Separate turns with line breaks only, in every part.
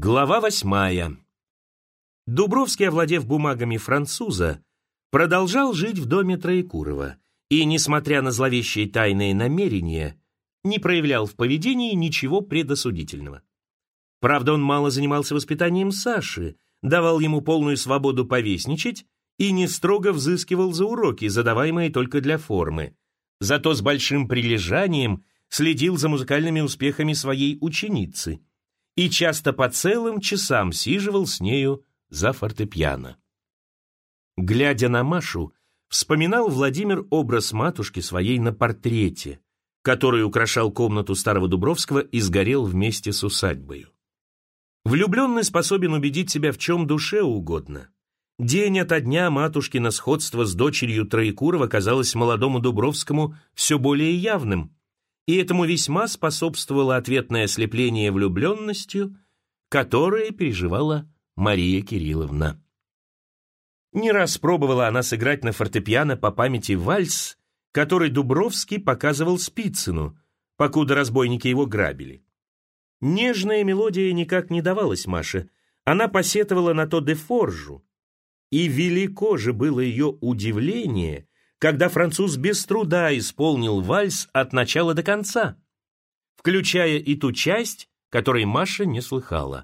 Глава 8. Дубровский, овладев бумагами француза, продолжал жить в доме Троекурова и, несмотря на зловещие тайные намерения, не проявлял в поведении ничего предосудительного. Правда, он мало занимался воспитанием Саши, давал ему полную свободу повесничать и не строго взыскивал за уроки, задаваемые только для формы. Зато с большим прилежанием следил за музыкальными успехами своей ученицы и часто по целым часам сиживал с нею за фортепиано. Глядя на Машу, вспоминал Владимир образ матушки своей на портрете, который украшал комнату старого Дубровского и сгорел вместе с усадьбою. Влюбленный способен убедить себя в чем душе угодно. День ото дня матушкино сходство с дочерью Троекурова казалось молодому Дубровскому все более явным, и этому весьма способствовало ответное ослепление влюбленностью, которое переживала Мария Кирилловна. Не раз пробовала она сыграть на фортепиано по памяти вальс, который Дубровский показывал Спицыну, покуда разбойники его грабили. Нежная мелодия никак не давалась Маше, она посетовала на то Дефоржу, и велико же было ее удивление, когда француз без труда исполнил вальс от начала до конца, включая и ту часть, которой Маша не слыхала.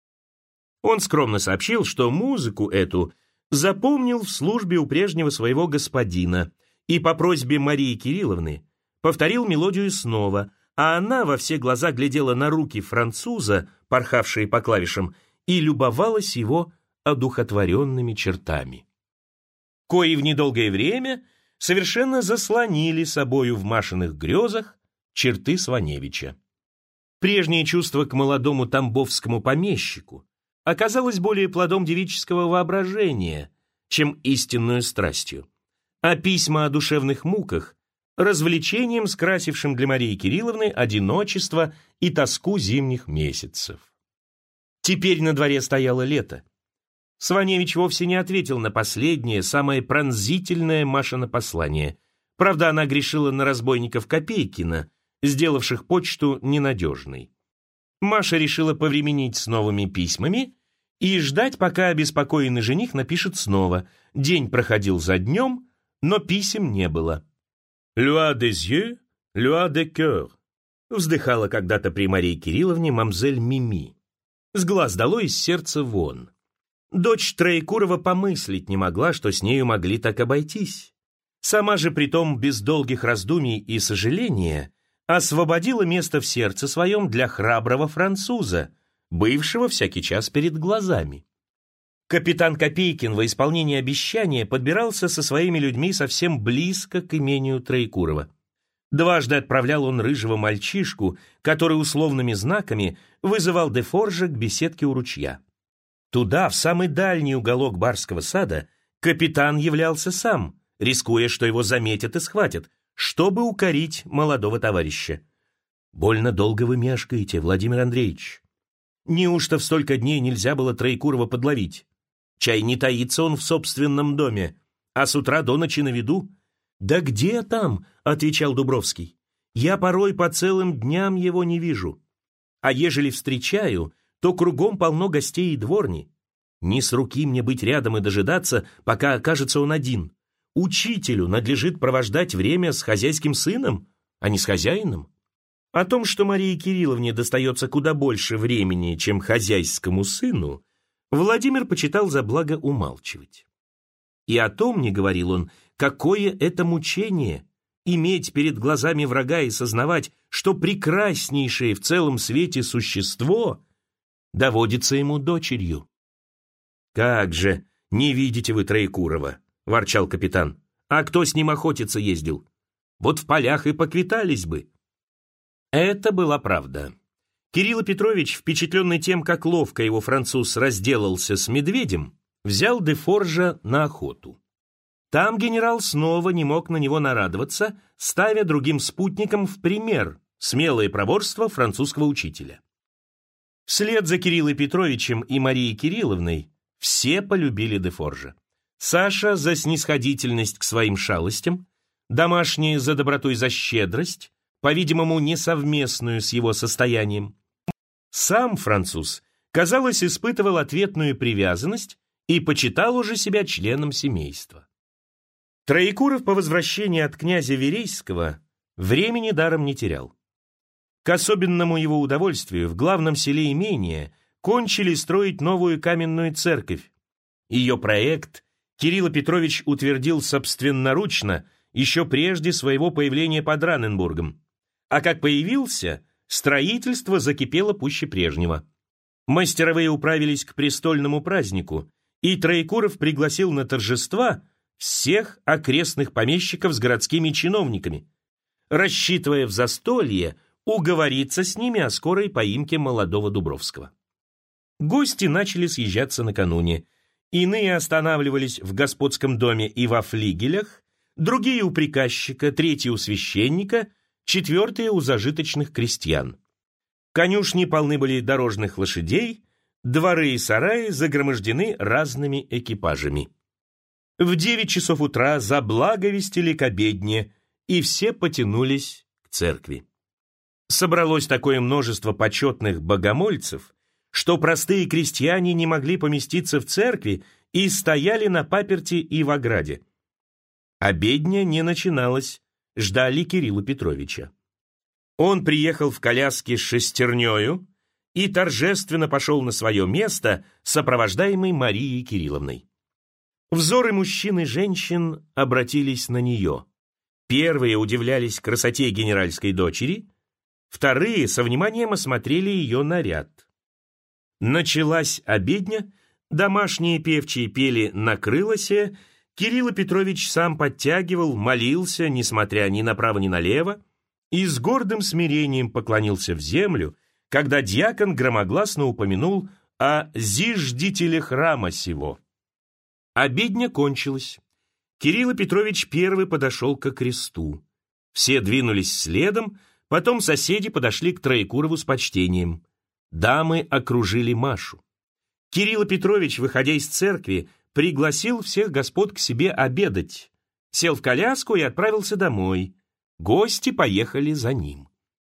Он скромно сообщил, что музыку эту запомнил в службе у прежнего своего господина и по просьбе Марии Кирилловны повторил мелодию снова, а она во все глаза глядела на руки француза, порхавшие по клавишам, и любовалась его одухотворенными чертами, кои в недолгое время совершенно заслонили собою в Машиных грезах черты Сваневича. Прежнее чувство к молодому тамбовскому помещику оказалось более плодом девического воображения, чем истинную страстью, а письма о душевных муках — развлечением, скрасившим для Марии Кирилловны одиночество и тоску зимних месяцев. Теперь на дворе стояло лето. Сваневич вовсе не ответил на последнее, самое пронзительное Машино послание. Правда, она грешила на разбойников Копейкина, сделавших почту ненадежной. Маша решила повременить с новыми письмами и ждать, пока обеспокоенный жених напишет снова. День проходил за днем, но писем не было. «Loi des yeux, loi des cœurs», вздыхала когда-то при Марии Кирилловне мамзель Мими. «С глаз долой, из сердца вон». Дочь Троекурова помыслить не могла, что с нею могли так обойтись. Сама же, притом без долгих раздумий и сожаления, освободила место в сердце своем для храброго француза, бывшего всякий час перед глазами. Капитан Копейкин во исполнение обещания подбирался со своими людьми совсем близко к имению Троекурова. Дважды отправлял он рыжего мальчишку, который условными знаками вызывал Дефоржа к беседке у ручья. Туда, в самый дальний уголок барского сада, капитан являлся сам, рискуя, что его заметят и схватят, чтобы укорить молодого товарища. «Больно долго вы мешкаете, Владимир Андреевич. Неужто в столько дней нельзя было Троекурова подловить? Чай не таится он в собственном доме, а с утра до ночи на виду». «Да где там?» — отвечал Дубровский. «Я порой по целым дням его не вижу. А ежели встречаю, то кругом полно гостей и дворни. Не с руки мне быть рядом и дожидаться, пока окажется он один. Учителю надлежит провождать время с хозяйским сыном, а не с хозяином». О том, что Марии Кирилловне достается куда больше времени, чем хозяйскому сыну, Владимир почитал за благо умалчивать. И о том не говорил он, какое это мучение — иметь перед глазами врага и сознавать, что прекраснейшее в целом свете существо доводится ему дочерью. «Как же, не видите вы Троекурова?» — ворчал капитан. «А кто с ним охотиться ездил? Вот в полях и поквитались бы». Это была правда. Кирилл Петрович, впечатленный тем, как ловко его француз разделался с медведем, взял Дефоржа на охоту. Там генерал снова не мог на него нарадоваться, ставя другим спутникам в пример смелое проворство французского учителя. Вслед за Кириллом Петровичем и Марией Кирилловной все полюбили Дефоржа. Саша за снисходительность к своим шалостям, домашние за доброту и за щедрость, по-видимому, несовместную с его состоянием. Сам француз казалось, испытывал ответную привязанность и почитал уже себя членом семейства. Троекуров по возвращении от князя Верейского времени даром не терял. К особенному его удовольствию в главном селе имения кончили строить новую каменную церковь. Ее проект Кирилл Петрович утвердил собственноручно еще прежде своего появления под Раненбургом. А как появился, строительство закипело пуще прежнего. Мастеровые управились к престольному празднику, и Троекуров пригласил на торжества всех окрестных помещиков с городскими чиновниками, рассчитывая в застолье уговориться с ними о скорой поимке молодого Дубровского. Гости начали съезжаться накануне. Иные останавливались в господском доме и во флигелях, другие у приказчика, третьи у священника, четвертые у зажиточных крестьян. Конюшни полны были дорожных лошадей, дворы и сараи загромождены разными экипажами. В 9 часов утра заблаговестили к обедне, и все потянулись к церкви. Собралось такое множество почетных богомольцев, что простые крестьяне не могли поместиться в церкви и стояли на паперти и в ограде. Обедня не начиналась, ждали Кирилла Петровича. Он приехал в коляске с шестернею и торжественно пошел на свое место, сопровождаемый Марией Кирилловной. Взоры мужчин и женщин обратились на нее. Первые удивлялись красоте генеральской дочери, вторые со вниманием осмотрели ее наряд. Началась обедня, домашние певчие пели «На крылосе», Кирилл Петрович сам подтягивал, молился, несмотря ни направо, ни налево, и с гордым смирением поклонился в землю, когда дьякон громогласно упомянул о зиждителе храма сего. Обедня кончилась. Кирилл Петрович первый подошел ко кресту. Все двинулись следом, потом соседи подошли к Троекурову с почтением. Дамы окружили Машу. Кирилл Петрович, выходя из церкви, пригласил всех господ к себе обедать, сел в коляску и отправился домой. Гости поехали за ним.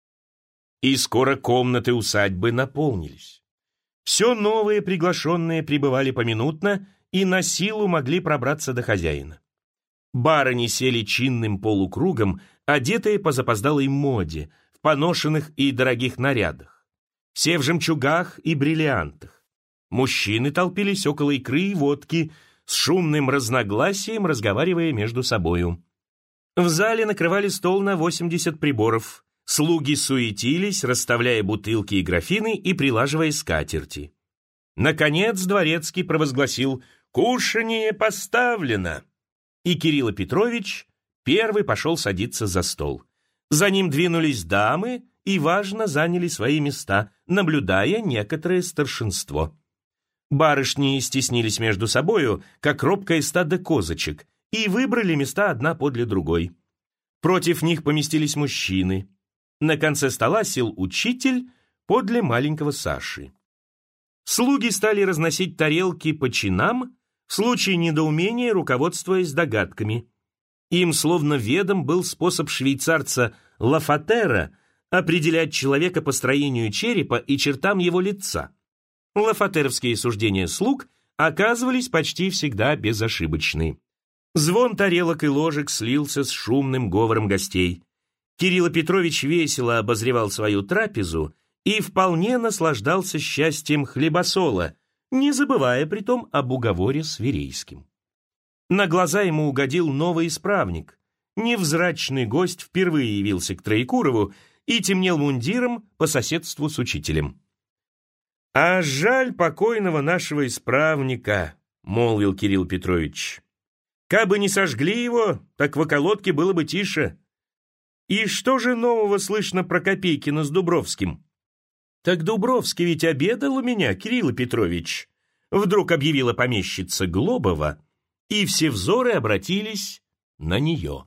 И скоро комнаты усадьбы наполнились. Все новые приглашенные прибывали поминутно и на силу могли пробраться до хозяина. Барыни сели чинным полукругом, одетые по запоздалой моде, в поношенных и дорогих нарядах. Все в жемчугах и бриллиантах. Мужчины толпились около икры и водки, с шумным разногласием разговаривая между собою. В зале накрывали стол на 80 приборов. Слуги суетились, расставляя бутылки и графины и прилаживая скатерти. Наконец дворецкий провозгласил «Кушанье поставлено!» И Кирилл Петрович первый пошел садиться за стол. За ним двинулись дамы и важно заняли свои места, наблюдая некоторое старшинство. Барышни стеснились между собою, как робкое стадо козочек, и выбрали места одна подле другой. Против них поместились мужчины. На конце стола сел учитель подле маленького Саши. Слуги стали разносить тарелки по чинам, в случае недоумения руководствуясь догадками. Им словно ведом был способ швейцарца Лафатера определять человека по строению черепа и чертам его лица. Лафатеровские суждения слуг оказывались почти всегда безошибочны. Звон тарелок и ложек слился с шумным говором гостей. Кирилл Петрович весело обозревал свою трапезу и вполне наслаждался счастьем хлебосола, не забывая притом об уговоре с Верейским. На глаза ему угодил новый исправник. Невзрачный гость впервые явился к Троекурову и темнел мундиром по соседству с учителем. «А жаль покойного нашего исправника», — молвил Кирилл Петрович. «Кабы не сожгли его, так в околотке было бы тише. И что же нового слышно про Копейкина с Дубровским?» «Так Дубровский ведь обедал у меня, Кирилл Петрович», — вдруг объявила помещица Глобова, и все взоры обратились на нее.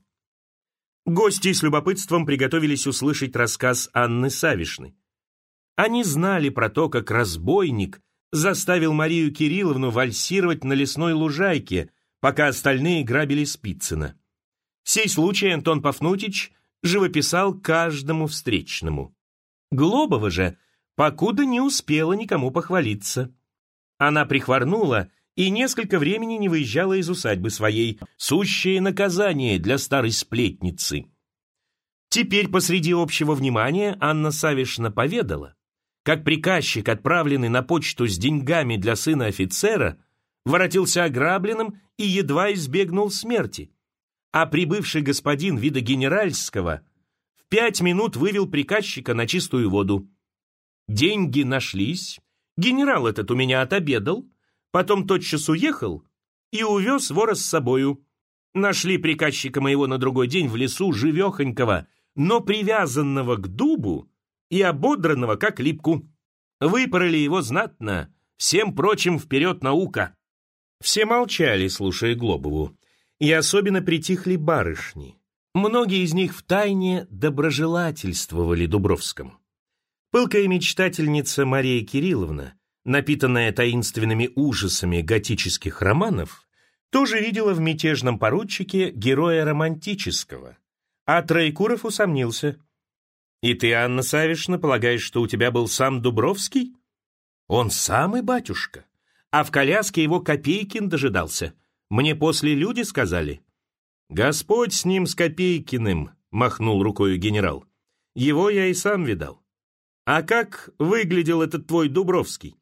Гости с любопытством приготовились услышать рассказ Анны Савишны. Они знали про то, как разбойник заставил Марию Кирилловну вальсировать на лесной лужайке, пока остальные грабили Спицына. Сей случай Антон Пафнутич живописал каждому встречному. Глобова же покуда не успела никому похвалиться. Она прихворнула и несколько времени не выезжала из усадьбы своей, сущее наказание для старой сплетницы. Теперь посреди общего внимания Анна Савишна поведала, как приказчик, отправленный на почту с деньгами для сына офицера, воротился ограбленным и едва избегнул смерти, а прибывший господин вида генеральского в 5 минут вывел приказчика на чистую воду. Деньги нашлись, генерал этот у меня отобедал, потом тотчас уехал и увез вора с собою. Нашли приказчика моего на другой день в лесу живехонького, но привязанного к дубу и ободранного как липку. Выпороли его знатно, всем прочим вперед наука. Все молчали, слушая Глобову, и особенно притихли барышни. Многие из них втайне доброжелательствовали Дубровскому. Пылкая мечтательница Мария Кирилловна, напитанная таинственными ужасами готических романов, тоже видела в мятежном поручике героя романтического, а Троекуров усомнился. «И ты, Анна Савишна, полагаешь, что у тебя был сам Дубровский?» «Он самый, батюшка, а в коляске его Копейкин дожидался. Мне после люди сказали». «Господь с ним, с Копейкиным», — махнул рукою генерал. «Его я и сам видал. А как выглядел этот твой Дубровский?»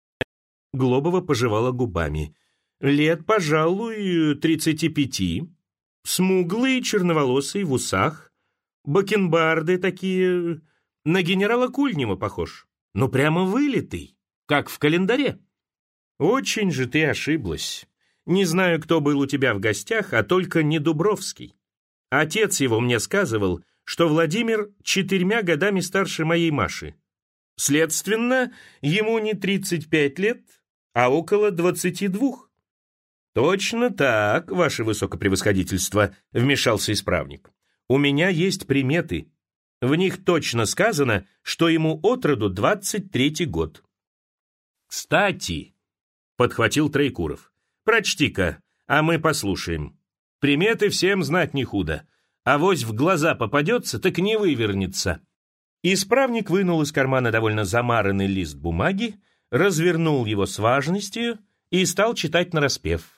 Глобова пожевала губами. «Лет, пожалуй, 35, смуглый, черноволосый, в усах, бакенбарды такие, на генерала Кульнева похож, но прямо вылитый, как в календаре». «Очень же ты ошиблась. Не знаю, кто был у тебя в гостях, а только не Дубровский. Отец его мне сказывал, что Владимир 4 годами старше моей Маши. Следственно, ему не 35 лет, а около 22. «Точно так, ваше высокопревосходительство», — вмешался исправник. «У меня есть приметы. В них точно сказано, что ему от роду 23 год». «Кстати», — подхватил Троекуров, — «прочти-ка, а мы послушаем. Приметы всем знать не худо. Авось в глаза попадется, так не вывернется». Исправник вынул из кармана довольно замаранный лист бумаги, развернул его с важностью и стал читать нараспев.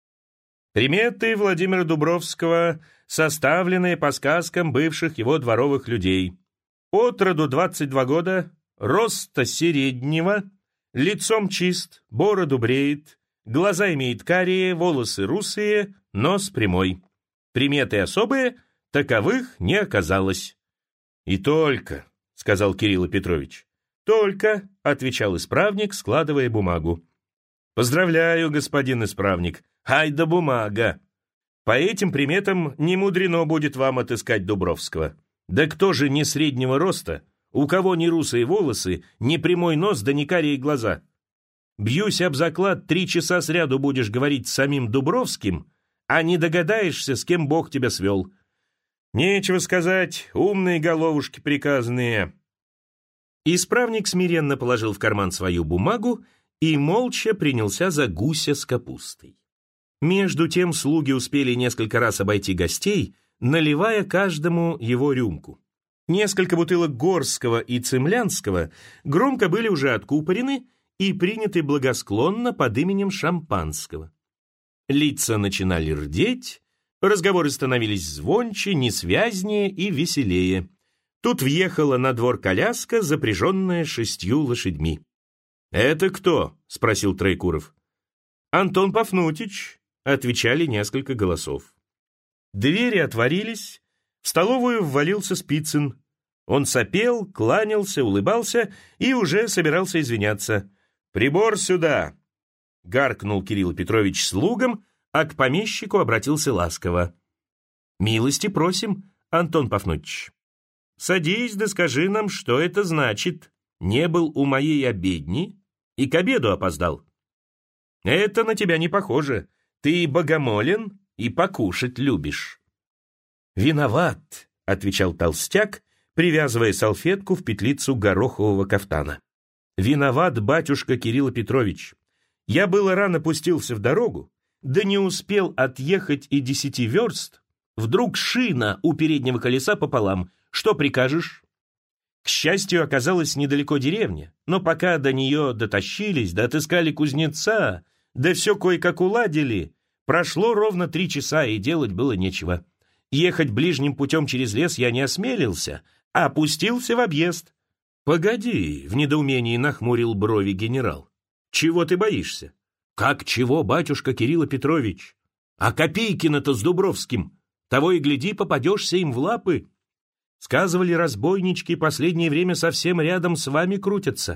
«Приметы Владимира Дубровского, составленные по сказкам бывших его дворовых людей. От роду 22 года, роста среднего, лицом чист, бороду бреет, глаза имеет карие, волосы русые, нос прямой. Приметы особые, таковых не оказалось». «И только», — сказал Кирилл Петрович. «Только», — отвечал исправник, складывая бумагу. «Поздравляю, господин исправник, ай да бумага. По этим приметам не мудрено будет вам отыскать Дубровского. Да кто же не среднего роста, у кого ни русые волосы, ни прямой нос, да ни карие глаза? Бьюсь об заклад, 3 часа сряду будешь говорить с самим Дубровским, а не догадаешься, с кем Бог тебя свел. Нечего сказать, умные головушки приказные». Исправник смиренно положил в карман свою бумагу и молча принялся за гуся с капустой. Между тем слуги успели несколько раз обойти гостей, наливая каждому его рюмку. Несколько бутылок Горского и Цемлянского громко были уже откупорены и приняты благосклонно под именем шампанского. Лица начинали рдеть, разговоры становились звонче, несвязнее и веселее. Тут въехала на двор коляска, запряженная 6 лошадьми. «Это кто?» — спросил Троекуров. «Антон Пафнутич», — отвечали несколько голосов. Двери отворились, в столовую ввалился Спицын. Он сопел, кланялся, улыбался и уже собирался извиняться. «Прибор сюда!» — гаркнул Кирилл Петрович слугам, а к помещику обратился ласково. «Милости просим, Антон Пафнутич. Садись да скажи нам, что это значит. Не был у моей обедни и к обеду опоздал. Это на тебя не похоже. Ты богомолен и покушать любишь». «Виноват», — отвечал толстяк, привязывая салфетку в петлицу горохового кафтана. «Виноват, батюшка Кирилл Петрович. Я было рано пустился в дорогу, да не успел отъехать и 10 верст. Вдруг шина у переднего колеса пополам. Что прикажешь?» К счастью, оказалась недалеко деревня, но пока до нее дотащились, да отыскали кузнеца, да все кое-как уладили, прошло ровно 3 часа, и делать было нечего. Ехать ближним путем через лес я не осмелился, а пустился в объезд. «Погоди», — в недоумении нахмурил брови генерал. «Чего ты боишься?» «Как чего, батюшка Кирилл Петрович? А Копейкина-то с Дубровским, того и гляди, попадешься им в лапы. Сказывали, разбойнички последнее время совсем рядом с вами крутятся.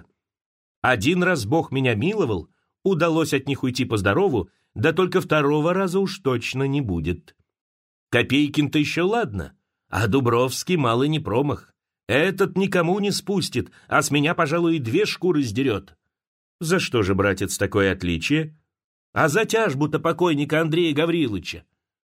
Один раз Бог меня миловал, удалось от них уйти по-здорову, да только 2-го раза уж точно не будет. Копейкин-то еще ладно, а Дубровский малый не промах. Этот никому не спустит, а с меня, пожалуй, и 2 шкуры сдерет». «За что же, братец, такое отличие?» «А за тяжбу-то покойника Андрея Гавриловича.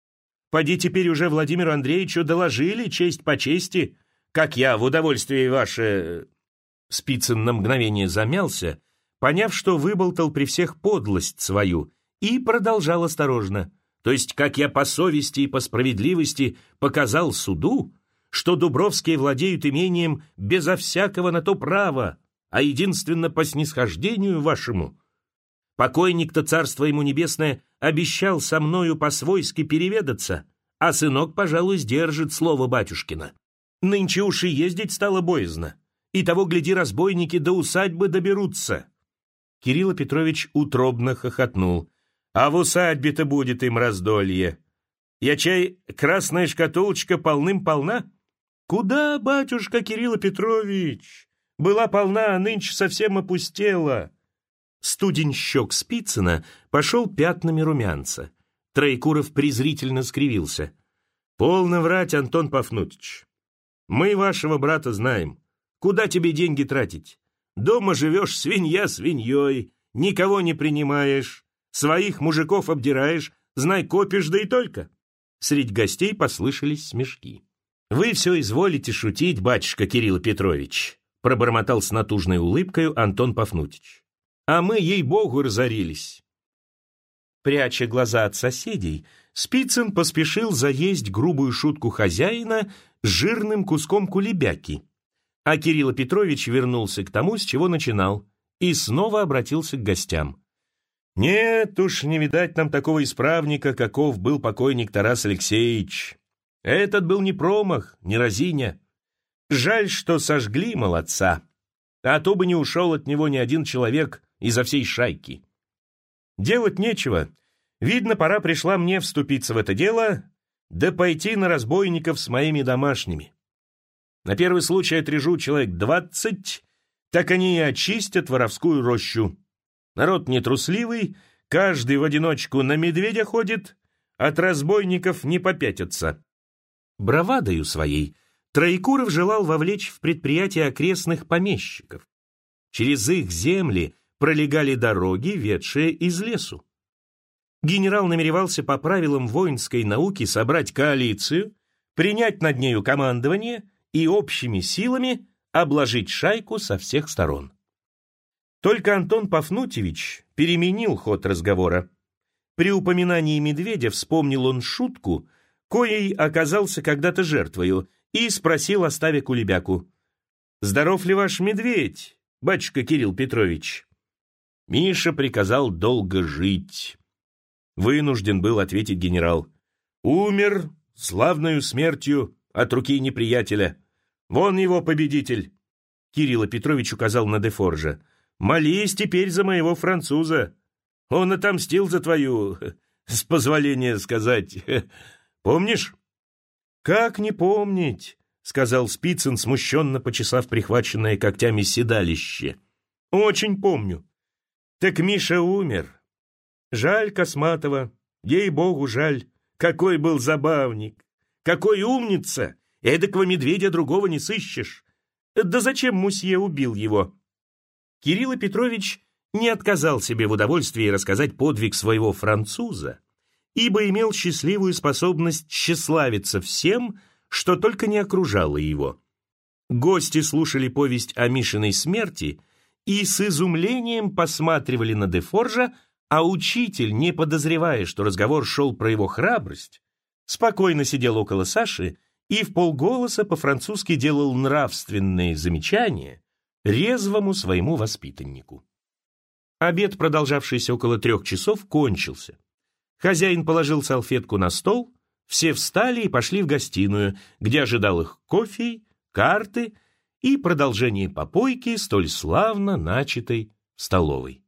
Поди теперь уже Владимиру Андреевичу доложили честь по чести, как я в удовольствие ваше...» Спицын на мгновение замялся, поняв, что выболтал при всех подлость свою, и продолжал осторожно. «То есть, как я по совести и по справедливости показал суду, что Дубровские владеют имением безо всякого на то права, а единственно по снисхождению вашему. Покойник-то, царство ему небесное, обещал со мною по-свойски переведаться, а сынок, пожалуй, сдержит слово батюшкина. Нынче уж и ездить стало боязно, и того, гляди, разбойники до усадьбы доберутся». Кирилл Петрович утробно хохотнул. «А в усадьбе-то будет им раздолье. Я чай, красная шкатулочка полным-полна?» «Куда, батюшка Кирилл Петрович? Была полна, а нынче совсем опустела». Студень щек Спицына пошел пятнами румянца. Троекуров презрительно скривился. «Полно врать, Антон Пафнутич. Мы вашего брата знаем. Куда тебе деньги тратить? Дома живешь свинья свиньей, никого не принимаешь, своих мужиков обдираешь, знай, копишь, да и только». Средь гостей послышались смешки. «Вы все изволите шутить, батюшка Кирилл Петрович», пробормотал с натужной улыбкою Антон Пафнутич. «А мы, ей-богу, разорились». Пряча глаза от соседей, Спицын поспешил заесть грубую шутку хозяина с жирным куском кулебяки, а Кирилл Петрович вернулся к тому, с чего начинал, и снова обратился к гостям. «Нет уж, не видать нам такого исправника, каков был покойник Тарас Алексеевич. Этот был не промах, не разиня. Жаль, что сожгли молодца, а то бы не ушел от него ни один человек изо всей шайки. Делать нечего. Видно, пора пришла мне вступиться в это дело, да пойти на разбойников с моими домашними. На первый случай отрежу человек 20, так они и очистят воровскую рощу. Народ нетрусливый, каждый в одиночку на медведя ходит, от разбойников не попятятся». Бравадою своей Троекуров желал вовлечь в предприятие окрестных помещиков. Через их земли пролегали дороги, ведшие из лесу. Генерал намеревался по правилам воинской науки собрать коалицию, принять над нею командование и общими силами обложить шайку со всех сторон. Только Антон Пафнутьевич переменил ход разговора. При упоминании медведя вспомнил он шутку, коей оказался когда-то жертвою, и спросил, оставя кулебяку: «Здоров ли ваш медведь, батюшка Кирилл Петрович?» Миша приказал долго жить. Вынужден был ответить генерал: «Умер славною смертью от руки неприятеля. Вон его победитель». Кирилл Петрович указал на Дефоржа. «Молись теперь за моего француза. Он отомстил за твою, с позволения сказать. Помнишь?» «Как не помнить?» — сказал Спицын, смущенно почесав прихваченное когтями седалище. «Очень помню. Так Миша умер. Жаль Косматова, ей-богу, жаль. Какой был забавник, какой умница! Эдакого медведя другого не сыщешь. Да зачем мусье убил его?» Кирилл Петрович не отказал себе в удовольствии рассказать подвиг своего француза, ибо имел счастливую способность тщеславиться всем, что только не окружало его. Гости слушали повесть о Мишиной смерти и с изумлением посматривали на Дефоржа, а учитель, не подозревая, что разговор шел про его храбрость, спокойно сидел около Саши и вполголоса по-французски делал нравственные замечания резвому своему воспитаннику. Обед, продолжавшийся около 3 часов, кончился. Хозяин положил салфетку на стол, все встали и пошли в гостиную, где ожидал их кофе, карты и продолжение попойки, столь славно начатой в столовой.